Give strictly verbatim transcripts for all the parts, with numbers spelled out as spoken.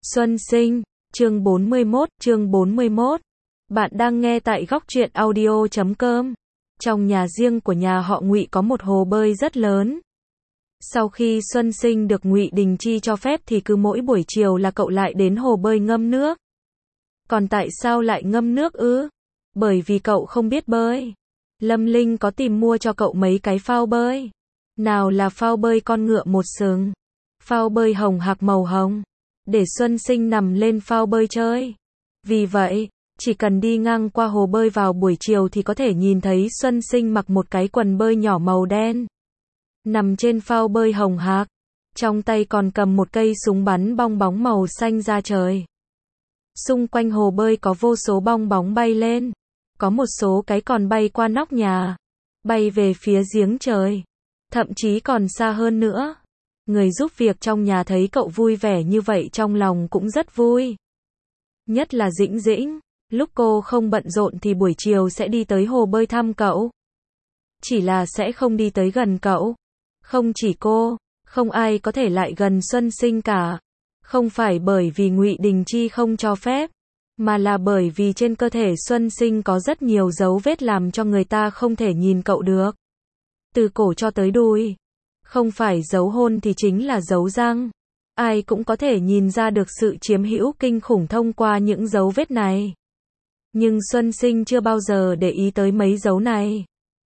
Xuân sinh, chương bốn mươi mốt, chương bốn mươi mốt. Bạn đang nghe tại góc truyện audio chấm com. Trong nhà riêng của nhà họ Ngụy có một hồ bơi rất lớn. Sau khi Xuân sinh được Ngụy Đình Chi cho phép thì cứ mỗi buổi chiều là cậu lại đến hồ bơi ngâm nước. Còn tại sao lại ngâm nước ư? Bởi vì cậu không biết bơi. Lâm Linh có tìm mua cho cậu mấy cái phao bơi. Nào là phao bơi con ngựa một sừng, phao bơi hồng hạc màu hồng, để Xuân sinh nằm lên phao bơi chơi. Vì vậy, chỉ cần đi ngang qua hồ bơi vào buổi chiều thì có thể nhìn thấy Xuân sinh mặc một cái quần bơi nhỏ màu đen, nằm trên phao bơi hồng hạc, trong tay còn cầm một cây súng bắn bong bóng màu xanh ra trời. Xung quanh hồ bơi có vô số bong bóng bay lên, có một số cái còn bay qua nóc nhà, bay về phía giếng trời, thậm chí còn xa hơn nữa. Người giúp việc trong nhà thấy cậu vui vẻ như vậy trong lòng cũng rất vui. Nhất là Dĩnh Dĩnh, lúc cô không bận rộn thì buổi chiều sẽ đi tới hồ bơi thăm cậu. Chỉ là sẽ không đi tới gần cậu. Không chỉ cô, không ai có thể lại gần Xuân sinh cả. Không phải bởi vì Ngụy Đình Chi không cho phép, mà là bởi vì trên cơ thể Xuân sinh có rất nhiều dấu vết làm cho người ta không thể nhìn cậu được. Từ cổ cho tới đùi. Không phải dấu hôn thì chính là dấu răng. Ai cũng có thể nhìn ra được sự chiếm hữu kinh khủng thông qua những dấu vết này. Nhưng Xuân sinh chưa bao giờ để ý tới mấy dấu này.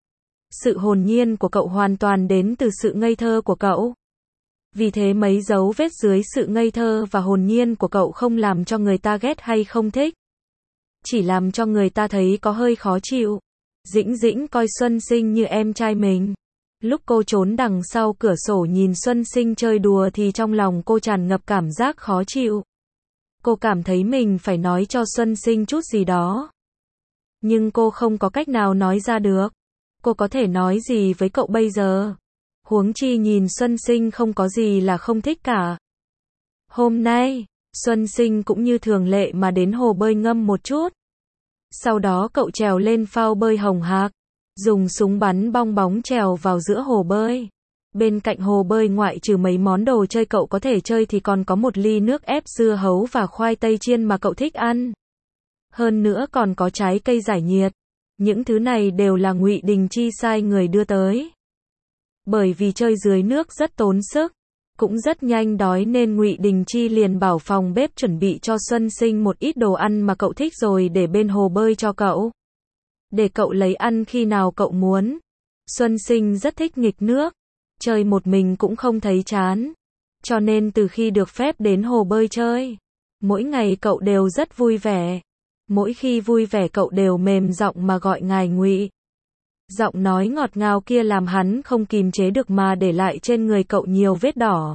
Sự hồn nhiên của cậu hoàn toàn đến từ sự ngây thơ của cậu. Vì thế mấy dấu vết dưới sự ngây thơ và hồn nhiên của cậu không làm cho người ta ghét hay không thích. Chỉ làm cho người ta thấy có hơi khó chịu. Dĩnh Dĩnh coi Xuân sinh như em trai mình. Lúc cô trốn đằng sau cửa sổ nhìn Xuân sinh chơi đùa thì trong lòng cô tràn ngập cảm giác khó chịu. Cô cảm thấy mình phải nói cho Xuân sinh chút gì đó. Nhưng cô không có cách nào nói ra được. Cô có thể nói gì với cậu bây giờ? Huống chi nhìn Xuân sinh không có gì là không thích cả. Hôm nay, Xuân sinh cũng như thường lệ mà đến hồ bơi ngâm một chút. Sau đó cậu trèo lên phao bơi hồng hạc, dùng súng bắn bong bóng trèo vào giữa hồ bơi. Bên cạnh hồ bơi ngoại trừ mấy món đồ chơi cậu có thể chơi thì còn có một ly nước ép dưa hấu và khoai tây chiên mà cậu thích ăn. Hơn nữa còn có trái cây giải nhiệt. Những thứ này đều là Ngụy Đình Chi sai người đưa tới. Bởi vì chơi dưới nước rất tốn sức, cũng rất nhanh đói nên Ngụy Đình Chi liền bảo phòng bếp chuẩn bị cho Xuân sinh một ít đồ ăn mà cậu thích rồi để bên hồ bơi cho cậu. Để cậu lấy ăn khi nào cậu muốn. Xuân sinh rất thích nghịch nước, chơi một mình cũng không thấy chán. Cho nên từ khi được phép đến hồ bơi chơi, mỗi ngày cậu đều rất vui vẻ. Mỗi khi vui vẻ cậu đều mềm giọng mà gọi ngài Ngụy. Giọng nói ngọt ngào kia làm hắn không kìm chế được mà để lại trên người cậu nhiều vết đỏ.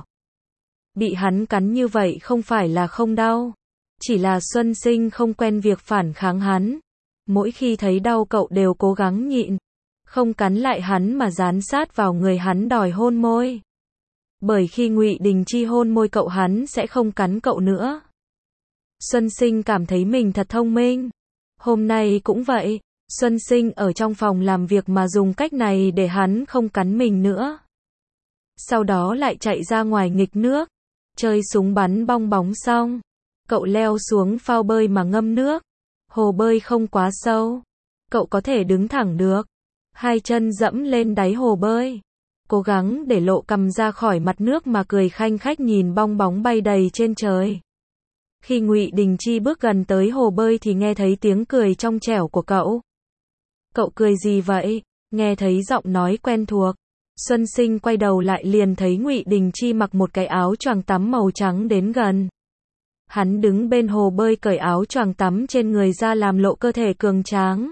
Bị hắn cắn như vậy không phải là không đau, chỉ là Xuân sinh không quen việc phản kháng hắn. Mỗi khi thấy đau cậu đều cố gắng nhịn, không cắn lại hắn mà dán sát vào người hắn đòi hôn môi. Bởi khi Ngụy Đình Chi hôn môi cậu hắn sẽ không cắn cậu nữa. Xuân sinh cảm thấy mình thật thông minh. Hôm nay cũng vậy, Xuân sinh ở trong phòng làm việc mà dùng cách này để hắn không cắn mình nữa. Sau đó lại chạy ra ngoài nghịch nước, chơi súng bắn bong bóng xong, cậu leo xuống phao bơi mà ngâm nước. Hồ bơi không quá sâu, cậu có thể đứng thẳng được, hai chân dẫm lên đáy hồ bơi, cố gắng để lộ cằm ra khỏi mặt nước mà cười khanh khách nhìn bong bóng bay đầy trên trời. Khi Ngụy Đình Chi bước gần tới hồ bơi thì nghe thấy tiếng cười trong trẻo của cậu. Cậu cười gì vậy? Nghe thấy giọng nói quen thuộc, Xuân sinh quay đầu lại liền thấy Ngụy Đình Chi mặc một cái áo choàng tắm màu trắng đến gần. Hắn đứng bên hồ bơi cởi áo choàng tắm trên người ra làm lộ cơ thể cường tráng.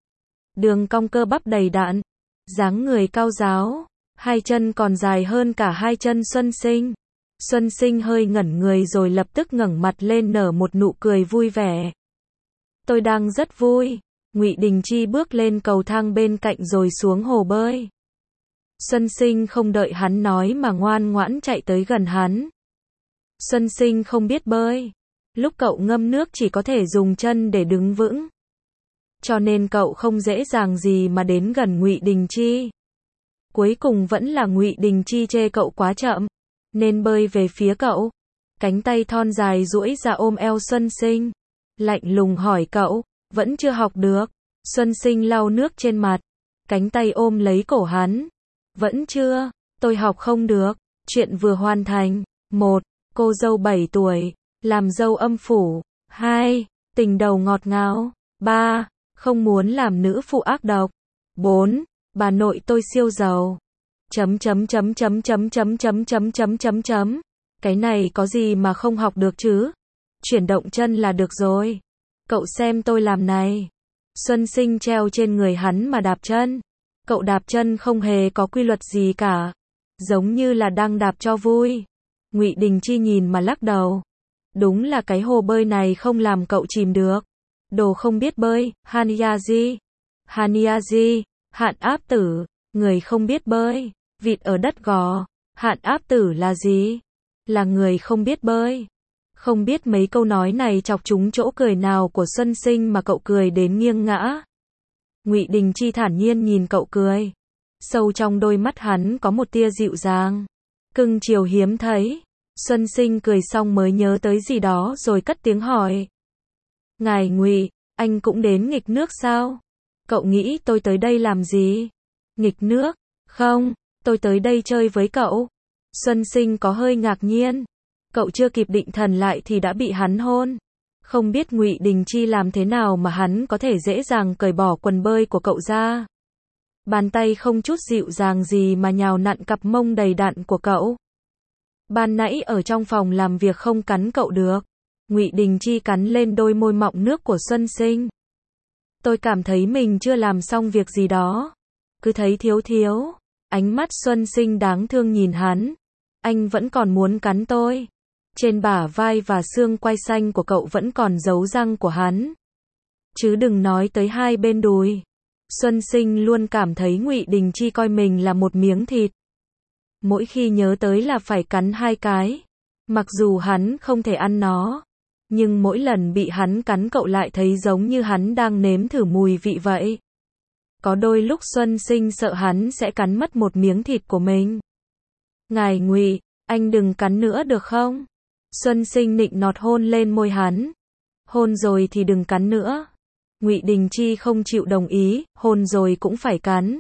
Đường cong cơ bắp đầy đặn, dáng người cao ráo, hai chân còn dài hơn cả hai chân Xuân sinh. Xuân sinh hơi ngẩn người rồi lập tức ngẩng mặt lên nở một nụ cười vui vẻ. Tôi đang rất vui. Ngụy Đình Chi bước lên cầu thang bên cạnh rồi xuống hồ bơi. Xuân sinh không đợi hắn nói mà ngoan ngoãn chạy tới gần hắn. Xuân sinh không biết bơi. Lúc cậu ngâm nước chỉ có thể dùng chân để đứng vững. Cho nên cậu không dễ dàng gì mà đến gần Ngụy Đình Chi. Cuối cùng vẫn là Ngụy Đình Chi chê cậu quá chậm, nên bơi về phía cậu. Cánh tay thon dài duỗi ra ôm eo Xuân Sinh. Lạnh lùng hỏi cậu, vẫn chưa học được. Xuân Sinh lau nước trên mặt. Cánh tay ôm lấy cổ hắn. Vẫn chưa, tôi học không được. Chuyện vừa hoàn thành. Một, cô dâu bảy tuổi, làm dâu âm phủ. Hai, tình đầu ngọt ngào. Ba, không muốn làm nữ phụ ác độc. Bốn, bà nội tôi siêu giàu. Chấm chấm chấm chấm chấm chấm chấm chấm chấm chấm chấm. Cái này có gì mà không học được chứ? Chuyển động chân là được rồi. Cậu xem tôi làm này. Xuân Sinh treo trên người hắn mà đạp chân. Cậu đạp chân không hề có quy luật gì cả. Giống như là đang đạp cho vui. Ngụy Đình Chi nhìn mà lắc đầu. Đúng là cái hồ bơi này không làm cậu chìm được. Đồ không biết bơi, Haniaji. Haniaji, hạn áp tử, người không biết bơi, vịt ở đất gò. Hạn áp tử là gì? Là người không biết bơi. Không biết mấy câu nói này chọc trúng chỗ cười nào của Xuân Sinh mà cậu cười đến nghiêng ngã. Ngụy Đình Chi thản nhiên nhìn cậu cười. Sâu trong đôi mắt hắn có một tia dịu dàng, cưng chiều hiếm thấy. Xuân Sinh cười xong mới nhớ tới gì đó rồi cất tiếng hỏi. Ngài Ngụy, anh cũng đến nghịch nước sao? Cậu nghĩ tôi tới đây làm gì? Nghịch nước? Không, tôi tới đây chơi với cậu. Xuân Sinh có hơi ngạc nhiên. Cậu chưa kịp định thần lại thì đã bị hắn hôn. Không biết Ngụy Đình Chi làm thế nào mà hắn có thể dễ dàng cởi bỏ quần bơi của cậu ra. Bàn tay không chút dịu dàng gì mà nhào nặn cặp mông đầy đặn của cậu. Ban nãy ở trong phòng làm việc không cắn cậu được. Ngụy Đình Chi cắn lên đôi môi mọng nước của Xuân Sinh. Tôi cảm thấy mình chưa làm xong việc gì đó. Cứ thấy thiếu thiếu. Ánh mắt Xuân Sinh đáng thương nhìn hắn. Anh vẫn còn muốn cắn tôi. Trên bả vai và xương quai xanh của cậu vẫn còn dấu răng của hắn. Chứ đừng nói tới hai bên đùi. Xuân Sinh luôn cảm thấy Ngụy Đình Chi coi mình là một miếng thịt. Mỗi khi nhớ tới là phải cắn hai cái. Mặc dù hắn không thể ăn nó. Nhưng mỗi lần bị hắn cắn cậu lại thấy giống như hắn đang nếm thử mùi vị vậy. Có đôi lúc Xuân Sinh sợ hắn sẽ cắn mất một miếng thịt của mình. Ngài Ngụy, anh đừng cắn nữa được không? Xuân Sinh nịnh nọt hôn lên môi hắn. Hôn rồi thì đừng cắn nữa. Ngụy Đình Chi không chịu đồng ý, hôn rồi cũng phải cắn.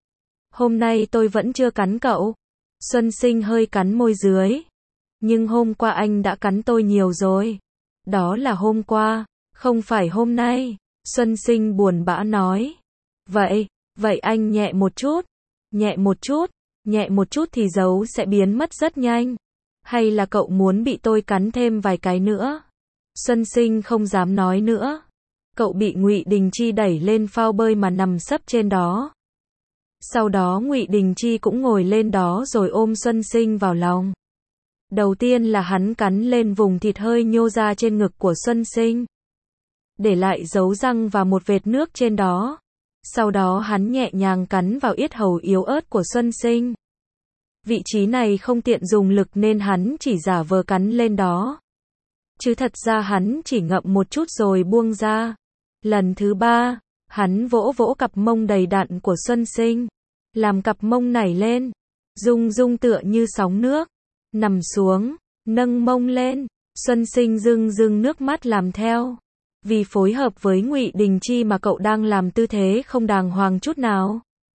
Hôm nay tôi vẫn chưa cắn cậu. Xuân Sinh hơi cắn môi dưới. Nhưng hôm qua anh đã cắn tôi nhiều rồi. Đó là hôm qua, không phải hôm nay. Xuân Sinh buồn bã nói. Vậy, vậy anh nhẹ một chút. Nhẹ một chút, nhẹ một chút thì dấu sẽ biến mất rất nhanh. Hay là cậu muốn bị tôi cắn thêm vài cái nữa? Xuân Sinh không dám nói nữa. Cậu bị Ngụy Đình Chi đẩy lên phao bơi mà nằm sấp trên đó. Sau đó Ngụy Đình Chi cũng ngồi lên đó rồi ôm Xuân Sinh vào lòng. Đầu tiên là hắn cắn lên vùng thịt hơi nhô ra trên ngực của Xuân Sinh. Để lại dấu răng và một vệt nước trên đó. Sau đó hắn nhẹ nhàng cắn vào yết hầu yếu ớt của Xuân Sinh. Vị trí này không tiện dùng lực nên hắn chỉ giả vờ cắn lên đó. Chứ thật ra hắn chỉ ngậm một chút rồi buông ra. Lần thứ ba, hắn vỗ vỗ cặp mông đầy đặn của Xuân Sinh. Làm cặp mông nảy lên. Rung rung tựa như sóng nước. Nằm xuống, nâng mông lên. Xuân Sinh rưng rưng nước mắt làm theo. Vì phối hợp với Ngụy Đình Chi mà cậu đang làm tư thế không đàng hoàng chút nào.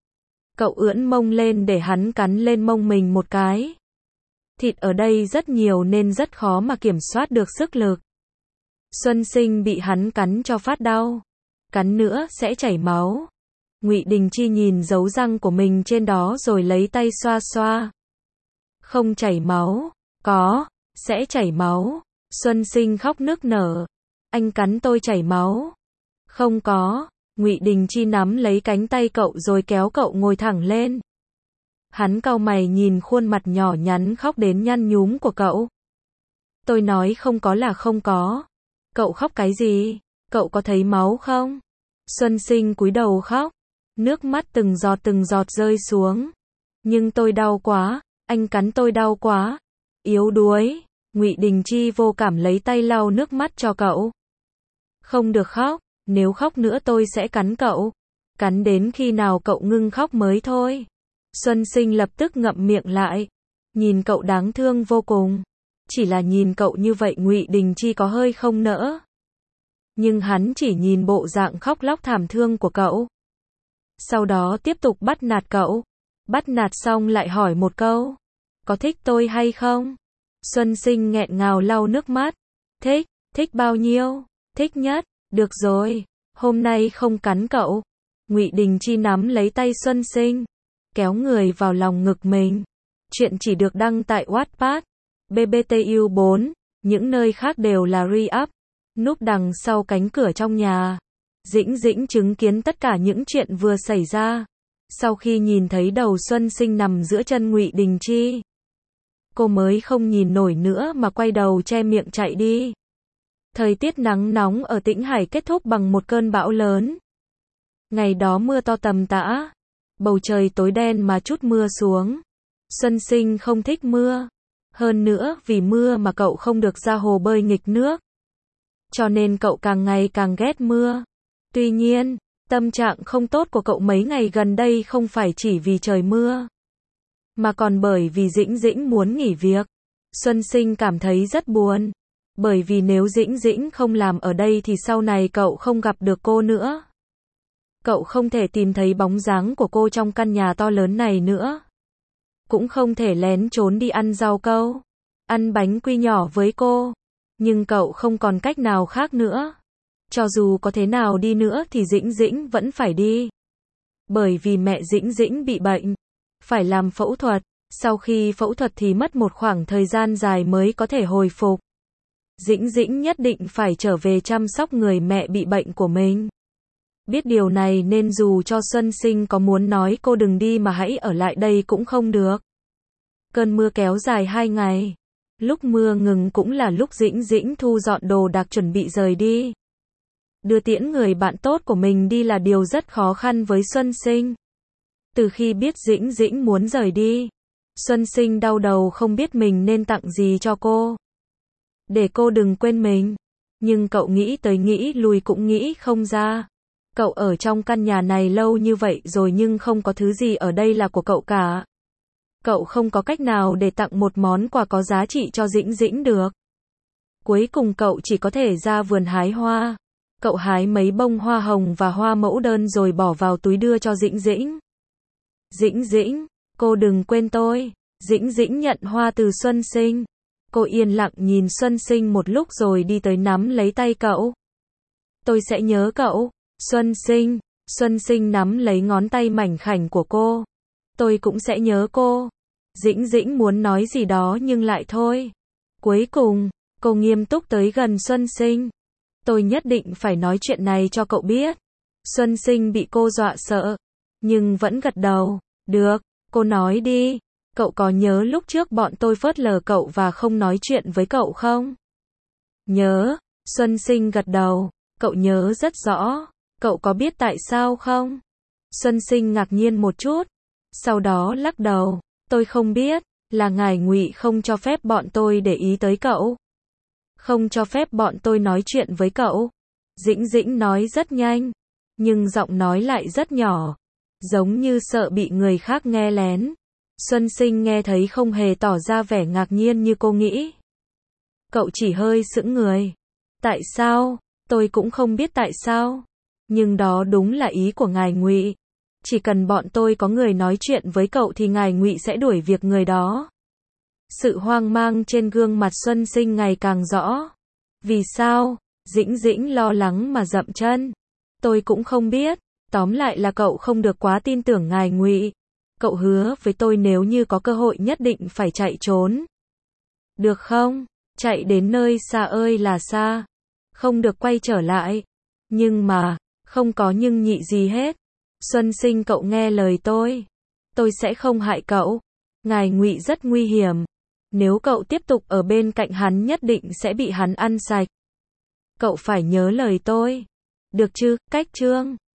Cậu ưỡn mông lên để hắn cắn lên mông mình một cái. Thịt ở đây rất nhiều nên rất khó mà kiểm soát được sức lực. Xuân Sinh bị hắn cắn cho phát đau. Cắn nữa sẽ chảy máu. Ngụy Đình Chi nhìn dấu răng của mình trên đó rồi lấy tay xoa xoa. Không chảy máu. Có, sẽ chảy máu. Xuân Sinh khóc nức nở. Anh cắn tôi chảy máu. Không có. Ngụy Đình Chi nắm lấy cánh tay cậu rồi kéo cậu ngồi thẳng lên. Hắn cau mày nhìn khuôn mặt nhỏ nhắn khóc đến nhăn nhúm của cậu. Tôi nói không có là không có. Cậu khóc cái gì? Cậu có thấy máu không? Xuân Sinh cúi đầu khóc. Nước mắt từng giọt từng giọt rơi xuống. Nhưng tôi đau quá. Anh cắn tôi đau quá. Yếu đuối. Ngụy Đình Chi vô cảm lấy tay lau nước mắt cho cậu. Không được khóc. Nếu khóc nữa tôi sẽ cắn cậu. Cắn đến khi nào cậu ngưng khóc mới thôi. Xuân Sinh lập tức ngậm miệng lại. Nhìn cậu đáng thương vô cùng. Chỉ là nhìn cậu như vậy Ngụy Đình Chi có hơi không nỡ. Nhưng hắn chỉ nhìn bộ dạng khóc lóc thảm thương của cậu. Sau đó tiếp tục bắt nạt cậu. Bắt nạt xong lại hỏi một câu. Có thích tôi hay không? Xuân Sinh nghẹn ngào lau nước mắt. Thích, thích bao nhiêu? Thích nhất. Được rồi, hôm nay không cắn cậu. Ngụy Đình Chi nắm lấy tay Xuân Sinh, kéo người vào lòng ngực mình. Chuyện chỉ được đăng tại Wattpad, bê bê tê u bốn, những nơi khác đều là re-up. Núp đằng sau cánh cửa trong nhà, Dĩnh Dĩnh chứng kiến tất cả những chuyện vừa xảy ra. Sau khi nhìn thấy đầu Xuân Sinh nằm giữa chân Ngụy Đình Chi, cô mới không nhìn nổi nữa mà quay đầu che miệng chạy đi. Thời tiết nắng nóng ở Tĩnh Hải kết thúc bằng một cơn bão lớn. Ngày đó mưa to tầm tã, bầu trời tối đen mà chút mưa xuống. Xuân Sinh không thích mưa, hơn nữa vì mưa mà cậu không được ra hồ bơi nghịch nước. Cho nên cậu càng ngày càng ghét mưa. Tuy nhiên, tâm trạng không tốt của cậu mấy ngày gần đây không phải chỉ vì trời mưa, mà còn bởi vì Dĩnh Dĩnh muốn nghỉ việc. Xuân Sinh cảm thấy rất buồn, bởi vì nếu Dĩnh Dĩnh không làm ở đây thì sau này cậu không gặp được cô nữa. Cậu không thể tìm thấy bóng dáng của cô trong căn nhà to lớn này nữa. Cũng không thể lén trốn đi ăn rau câu, ăn bánh quy nhỏ với cô. Nhưng cậu không còn cách nào khác nữa. Cho dù có thế nào đi nữa thì Dĩnh Dĩnh vẫn phải đi. Bởi vì mẹ Dĩnh Dĩnh bị bệnh, phải làm phẫu thuật. Sau khi phẫu thuật thì mất một khoảng thời gian dài mới có thể hồi phục. Dĩnh Dĩnh nhất định phải trở về chăm sóc người mẹ bị bệnh của mình. Biết điều này nên dù cho Xuân Sinh có muốn nói cô đừng đi mà hãy ở lại đây cũng không được. Cơn mưa kéo dài hai ngày. Lúc mưa ngừng cũng là lúc Dĩnh Dĩnh thu dọn đồ đạc chuẩn bị rời đi. Đưa tiễn người bạn tốt của mình đi là điều rất khó khăn với Xuân Sinh. Từ khi biết Dĩnh Dĩnh muốn rời đi, Xuân Sinh đau đầu không biết mình nên tặng gì cho cô, để cô đừng quên mình. Nhưng cậu nghĩ tới nghĩ lui cũng nghĩ không ra. Cậu ở trong căn nhà này lâu như vậy rồi nhưng không có thứ gì ở đây là của cậu cả. Cậu không có cách nào để tặng một món quà có giá trị cho Dĩnh Dĩnh được. Cuối cùng cậu chỉ có thể ra vườn hái hoa. Cậu hái mấy bông hoa hồng và hoa mẫu đơn rồi bỏ vào túi đưa cho Dĩnh Dĩnh. Dĩnh Dĩnh, cô đừng quên tôi. Dĩnh Dĩnh nhận hoa từ Xuân Sinh. Cô yên lặng nhìn Xuân Sinh một lúc rồi đi tới nắm lấy tay cậu. Tôi sẽ nhớ cậu. Xuân Sinh, Xuân Sinh nắm lấy ngón tay mảnh khảnh của cô. Tôi cũng sẽ nhớ cô. Dĩnh Dĩnh muốn nói gì đó nhưng lại thôi. Cuối cùng, cô nghiêm túc tới gần Xuân Sinh. Tôi nhất định phải nói chuyện này cho cậu biết. Xuân Sinh bị cô dọa sợ, nhưng vẫn gật đầu. Được, cô nói đi. Cậu có nhớ lúc trước bọn tôi phớt lờ cậu và không nói chuyện với cậu không? Nhớ, Xuân Sinh gật đầu. Cậu nhớ rất rõ. Cậu có biết tại sao không? Xuân Sinh ngạc nhiên một chút. Sau đó lắc đầu. Tôi không biết, là ngài Ngụy không cho phép bọn tôi để ý tới cậu. Không cho phép bọn tôi nói chuyện với cậu. Dĩnh Dĩnh nói rất nhanh, nhưng giọng nói lại rất nhỏ, giống như sợ bị người khác nghe lén. Xuân Sinh nghe thấy không hề tỏ ra vẻ ngạc nhiên như cô nghĩ. Cậu chỉ hơi sững người. Tại sao? Tôi cũng không biết tại sao. Nhưng đó đúng là ý của ngài Ngụy. Chỉ cần bọn tôi có người nói chuyện với cậu thì ngài Ngụy sẽ đuổi việc người đó. Sự hoang mang trên gương mặt Xuân Sinh ngày càng rõ. Vì sao? Dĩnh Dĩnh lo lắng mà dậm chân. Tôi cũng không biết. Tóm lại là cậu không được quá tin tưởng ngài Ngụy. Cậu hứa với tôi nếu như có cơ hội nhất định phải chạy trốn. Được không? Chạy đến nơi xa ơi là xa. Không được quay trở lại. Nhưng mà, không có nhưng nhị gì hết. Xuân Sinh, cậu nghe lời tôi. Tôi sẽ không hại cậu. Ngài Ngụy rất nguy hiểm. Nếu cậu tiếp tục ở bên cạnh hắn nhất định sẽ bị hắn ăn sạch. Cậu phải nhớ lời tôi. Được chứ, cách chương.